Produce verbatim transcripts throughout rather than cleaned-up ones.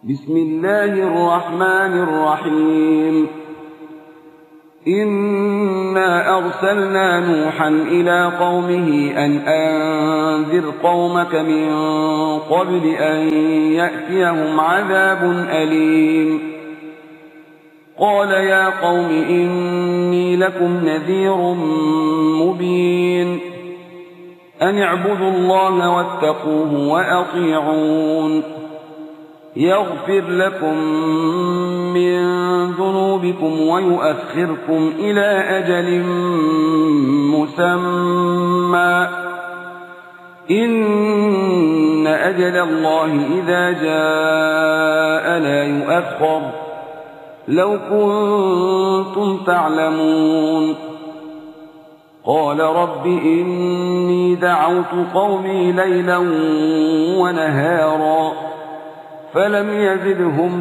بسم الله الرحمن الرحيم إنا أرسلنا نوحا إلى قومه أن أنذر قومك من قبل أن يأتيهم عذاب أليم قال يا قوم إني لكم نذير مبين أن اعبدوا الله واتقوه وأطيعون يغفر لكم من ذنوبكم ويؤخركم إلى أجل مسمى إن أجل الله إذا جاء لا يؤخر لو كنتم تعلمون قال رب إني دعوت قومي ليلا ونهارا فلم يزدهم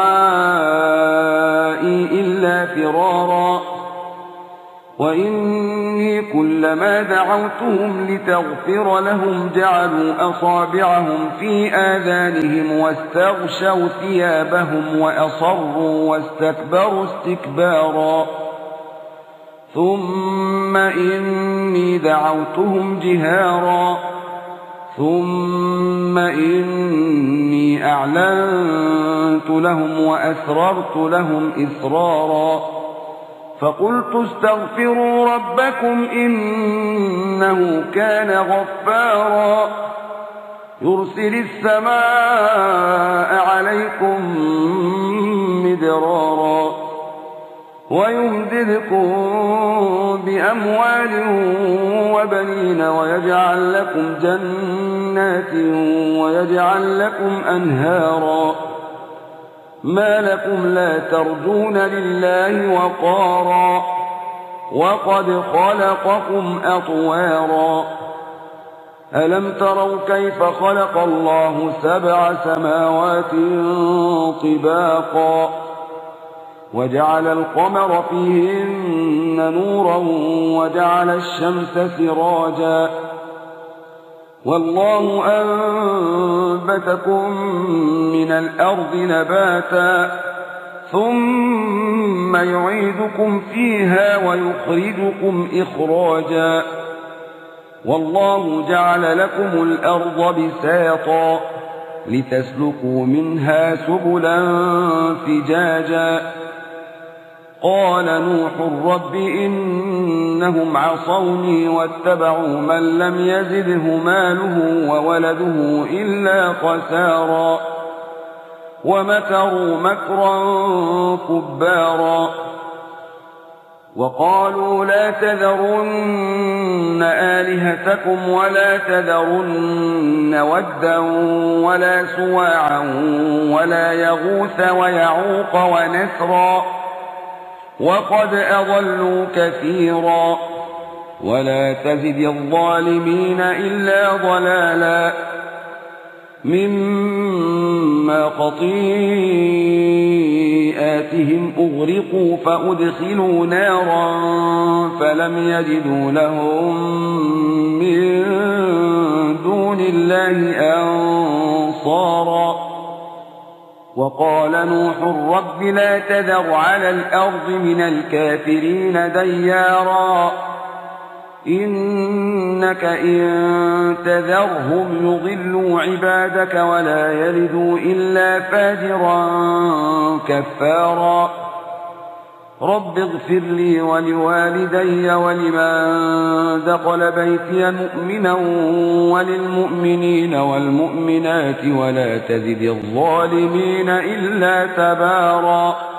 دعائي إلا فرارا وإني كلما دعوتهم لتغفر لهم جعلوا أصابعهم في آذانهم واستغشوا ثيابهم وأصروا واستكبروا استكبارا ثم إني دعوتهم جهارا ثم إني أعلنت لهم وأسررت لهم إسرارا فقلت استغفروا ربكم إنه كان غفارا يرسل السماء عليكم مدرارا ويمددكم بأموال وبنين ويجعل لكم جنات ويجعل لكم أنهارا ما لكم لا ترجون لله وقارا وقد خلقكم أطوارا ألم تروا كيف خلق الله سبع سماوات طباقا وجعل القمر فيهن نورا وجعل الشمس سراجا والله أنبتكم من الأرض نباتا ثم يعيدكم فيها ويخرجكم إخراجا والله جعل لكم الأرض بساطا لتسلكوا منها سبلا فجاجا قال نوح رب إنهم عصوني واتبعوا من لم يزده ماله وولده إلا خسارا ومكروا مكرا كبارا وقالوا لا تذرن آلهتكم ولا تذرن ودا ولا سواعا ولا يغوث ويعوق ونسرا وقد أضلوا كثيرا ولا تزد الظالمين إلا ضلالا مما خطيئاتهم أغرقوا فأدخلوا نارا فلم يجدوا لهم من دون الله أنصارا وقال نوح رب لا تذر على الأرض من الكافرين ديارا إنك إن تذرهم يضلوا عبادك ولا يلدوا إلا فاجرا كفارا رب اغفر لي ولوالدي ولمن دخل بيتي مؤمنا وللمؤمنين والمؤمنات ولا تزد الظالمين إلا تبارا.